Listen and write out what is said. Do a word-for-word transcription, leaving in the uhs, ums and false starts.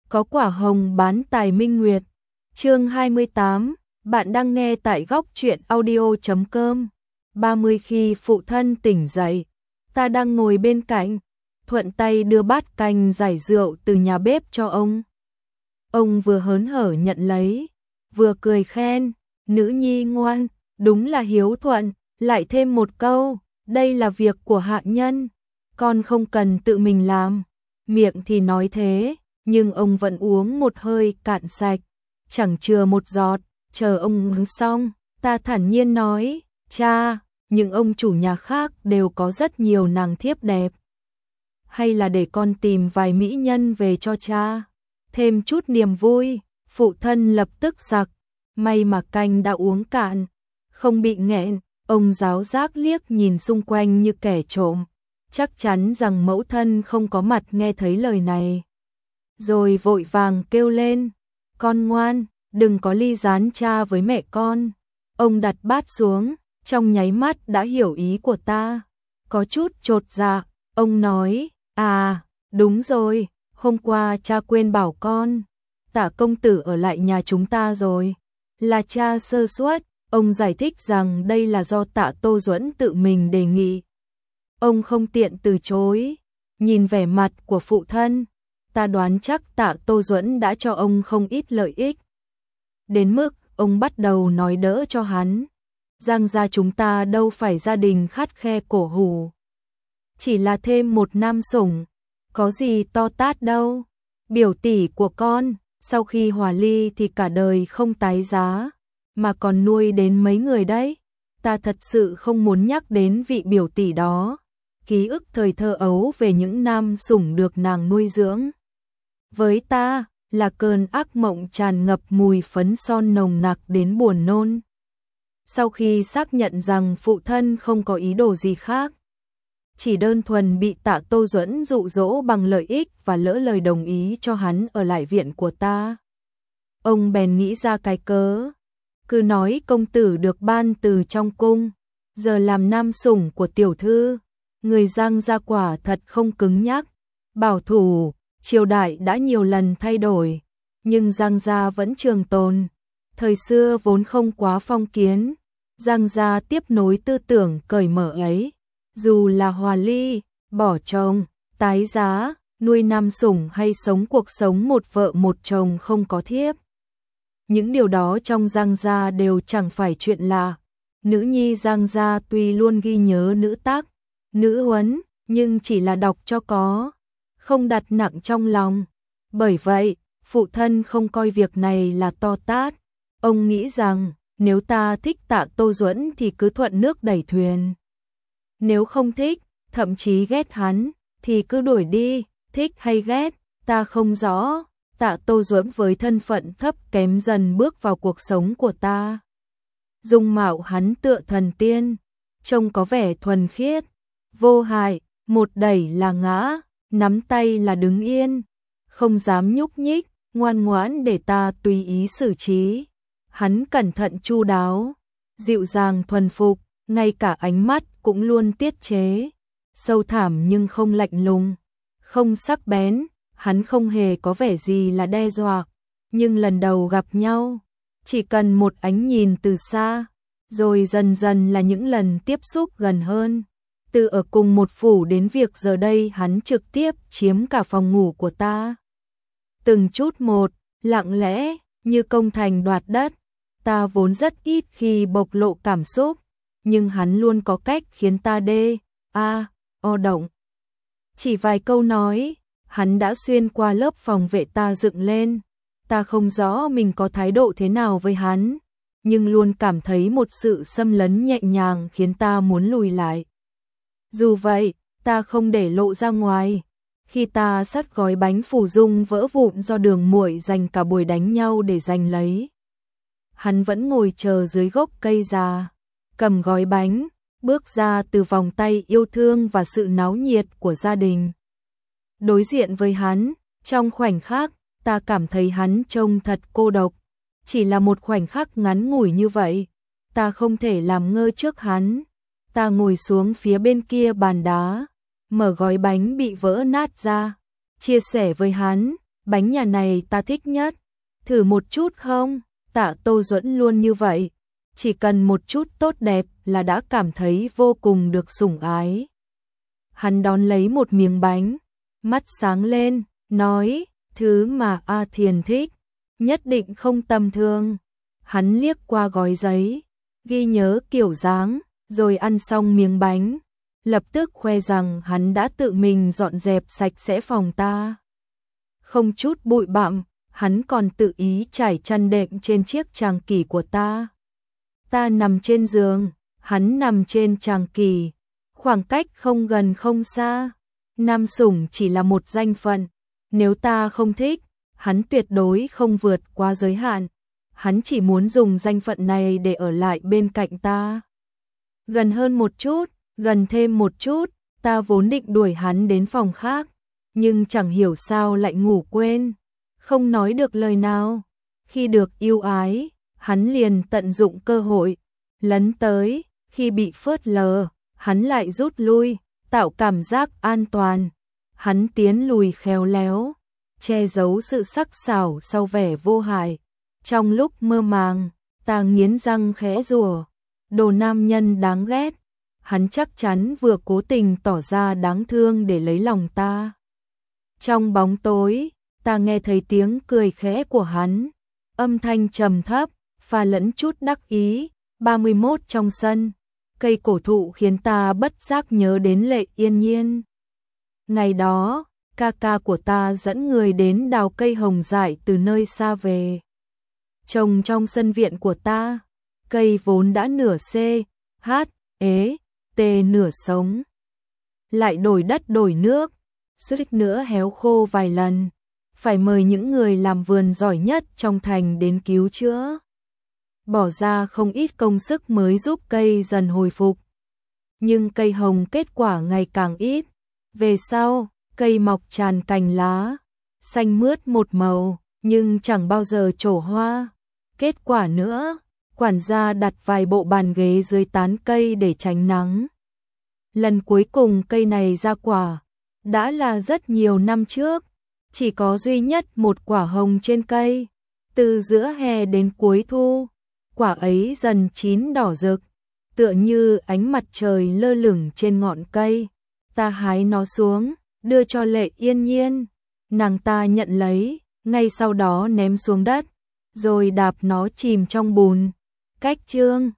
có quả hồng bán tài minh nguyệt. Chương hai mươi tám, bạn đang nghe tại góc truyện audio chấm com. ba mươi khi phụ thân tỉnh dậy, ta đang ngồi bên cạnh, thuận tay đưa bát canh giải rượu từ nhà bếp cho ông. Ông vừa hớn hở nhận lấy, vừa cười khen, nữ nhi ngoan, đúng là hiếu thuận, lại thêm một câu, đây là việc của hạ nhân, con không cần tự mình làm. Miệng thì nói thế, nhưng ông vẫn uống một hơi cạn sạch, chẳng chừa một giọt. Chờ ông uống xong, ta thản nhiên nói, cha, những ông chủ nhà khác đều có rất nhiều nàng thiếp đẹp. Hay là để con tìm vài mỹ nhân về cho cha, thêm chút niềm vui. Phụ thân lập tức giặc, may mà canh đã uống cạn, không bị nghẹn. Ông giáo giác liếc nhìn xung quanh như kẻ trộm, chắc chắn rằng mẫu thân không có mặt nghe thấy lời này. Rồi vội vàng kêu lên, con ngoan, đừng có ly gián cha với mẹ con. Ông đặt bát xuống, trong nháy mắt đã hiểu ý của ta. Có chút chột dạ, ông nói, à, đúng rồi, hôm qua cha quên bảo con, Tạ công tử ở lại nhà chúng ta rồi. Là cha sơ suất. Ông giải thích rằng đây là do Tạ Tô Duẫn tự mình đề nghị. Ông không tiện từ chối. Nhìn vẻ mặt của phụ thân, ta đoán chắc Tạ Tô Duẫn đã cho ông không ít lợi ích. Đến mức ông bắt đầu nói đỡ cho hắn. Giang gia chúng ta đâu phải gia đình khắt khe cổ hủ. Chỉ là thêm một nam sủng, có gì to tát đâu. Biểu tỷ của con, sau khi hòa ly thì cả đời không tái giá, mà còn nuôi đến mấy người đấy. Ta thật sự không muốn nhắc đến vị biểu tỷ đó. Ký ức thời thơ ấu về những nam sủng được nàng nuôi dưỡng, với ta là cơn ác mộng tràn ngập mùi phấn son nồng nặc đến buồn nôn. Sau khi xác nhận rằng phụ thân không có ý đồ gì khác, chỉ đơn thuần bị Tạ Tô Duẫn dụ dỗ bằng lợi ích và lỡ lời đồng ý cho hắn ở lại viện của ta, ông bèn nghĩ ra cái cớ. Cứ nói công tử được ban từ trong cung, giờ làm nam sủng của tiểu thư. Người Giang gia quả thật không cứng nhắc, bảo thủ. Triều đại đã nhiều lần thay đổi, nhưng Giang gia vẫn trường tồn. Thời xưa vốn không quá phong kiến, Giang gia tiếp nối tư tưởng cởi mở ấy. Dù là hòa ly, bỏ chồng, tái giá, nuôi nam sủng hay sống cuộc sống một vợ một chồng không có thiếp, những điều đó trong Giang gia đều chẳng phải chuyện lạ. Nữ nhi Giang gia tuy luôn ghi nhớ nữ tắc, nữ huấn, nhưng chỉ là đọc cho có, không đặt nặng trong lòng. Bởi vậy, phụ thân không coi việc này là to tát. Ông nghĩ rằng, nếu ta thích Tạ Tô Duẫn thì cứ thuận nước đẩy thuyền. Nếu không thích, thậm chí ghét hắn, thì cứ đuổi đi. Thích hay ghét, ta không rõ. Tạ Tô Duẫn với thân phận thấp kém dần bước vào cuộc sống của ta. Dung mạo hắn tựa thần tiên, trông có vẻ thuần khiết, vô hại, một đẩy là ngã, nắm tay là đứng yên, không dám nhúc nhích, ngoan ngoãn để ta tùy ý xử trí. Hắn cẩn thận chu đáo, dịu dàng thuần phục, ngay cả ánh mắt cũng luôn tiết chế, sâu thẳm nhưng không lạnh lùng, không sắc bén. Hắn không hề có vẻ gì là đe dọa, nhưng lần đầu gặp nhau, chỉ cần một ánh nhìn từ xa, rồi dần dần là những lần tiếp xúc gần hơn. Từ ở cùng một phủ đến việc giờ đây hắn trực tiếp chiếm cả phòng ngủ của ta. Từng chút một, lặng lẽ, như công thành đoạt đất. Ta vốn rất ít khi bộc lộ cảm xúc, nhưng hắn luôn có cách khiến ta đê, a, o động. Chỉ vài câu nói, hắn đã xuyên qua lớp phòng vệ ta dựng lên. Ta không rõ mình có thái độ thế nào với hắn, nhưng luôn cảm thấy một sự xâm lấn nhẹ nhàng khiến ta muốn lùi lại. Dù vậy, ta không để lộ ra ngoài. Khi ta xắt gói bánh phủ dung vỡ vụn do Đường Muội dành cả buổi đánh nhau để giành lấy, hắn vẫn ngồi chờ dưới gốc cây già, cầm gói bánh, bước ra từ vòng tay yêu thương và sự náo nhiệt của gia đình. Đối diện với hắn, trong khoảnh khắc, ta cảm thấy hắn trông thật cô độc. Chỉ là một khoảnh khắc ngắn ngủi như vậy, ta không thể làm ngơ trước hắn. Ta ngồi xuống phía bên kia bàn đá, mở gói bánh bị vỡ nát ra, chia sẻ với hắn, bánh nhà này ta thích nhất, thử một chút không? Tạ Tô Duẫn luôn như vậy, chỉ cần một chút tốt đẹp là đã cảm thấy vô cùng được sủng ái. Hắn đón lấy một miếng bánh, mắt sáng lên, nói, thứ mà A Thiền thích, nhất định không tầm thường. Hắn liếc qua gói giấy, ghi nhớ kiểu dáng, rồi ăn xong miếng bánh, lập tức khoe rằng hắn đã tự mình dọn dẹp sạch sẽ phòng ta. Không chút bụi bặm, hắn còn tự ý trải chăn đệm trên chiếc tràng kỷ của ta. Ta nằm trên giường, hắn nằm trên tràng kỷ, khoảng cách không gần không xa. Nam sủng chỉ là một danh phận, nếu ta không thích, hắn tuyệt đối không vượt qua giới hạn. Hắn chỉ muốn dùng danh phận này để ở lại bên cạnh ta. Gần hơn một chút, gần thêm một chút, ta vốn định đuổi hắn đến phòng khác, nhưng chẳng hiểu sao lại ngủ quên, không nói được lời nào. Khi được yêu ái, hắn liền tận dụng cơ hội, lấn tới, khi bị phớt lờ, hắn lại rút lui, tạo cảm giác an toàn. Hắn tiến lùi khéo léo, che giấu sự sắc sảo sau vẻ vô hại. Trong lúc mơ màng, ta nghiến răng khẽ rủa, đồ nam nhân đáng ghét. Hắn chắc chắn vừa cố tình tỏ ra đáng thương để lấy lòng ta. Trong bóng tối, ta nghe thấy tiếng cười khẽ của hắn, âm thanh trầm thấp, pha lẫn chút đắc ý. ba mươi mốt trong sân, cây cổ thụ khiến ta bất giác nhớ đến Lệ Yên Nhiên. Ngày đó, ca ca của ta dẫn người đến đào cây hồng dại từ nơi xa về, trồng trong sân viện của ta. Cây vốn đã nửa C, H, ế, T nửa sống, lại đổi đất đổi nước, suýt nữa héo khô vài lần, phải mời những người làm vườn giỏi nhất trong thành đến cứu chữa, bỏ ra không ít công sức mới giúp cây dần hồi phục. Nhưng cây hồng kết quả ngày càng ít, về sau, cây mọc tràn cành lá, xanh mướt một màu, nhưng chẳng bao giờ trổ hoa. Kết quả nữa, quản gia đặt vài bộ bàn ghế dưới tán cây để tránh nắng. Lần cuối cùng cây này ra quả, đã là rất nhiều năm trước, chỉ có duy nhất một quả hồng trên cây. Từ giữa hè đến cuối thu, quả ấy dần chín đỏ rực, tựa như ánh mặt trời lơ lửng trên ngọn cây. Ta hái nó xuống, đưa cho Lệ Yên Nhiên. Nàng ta nhận lấy, ngay sau đó ném xuống đất, rồi đạp nó chìm trong bùn. Cách chương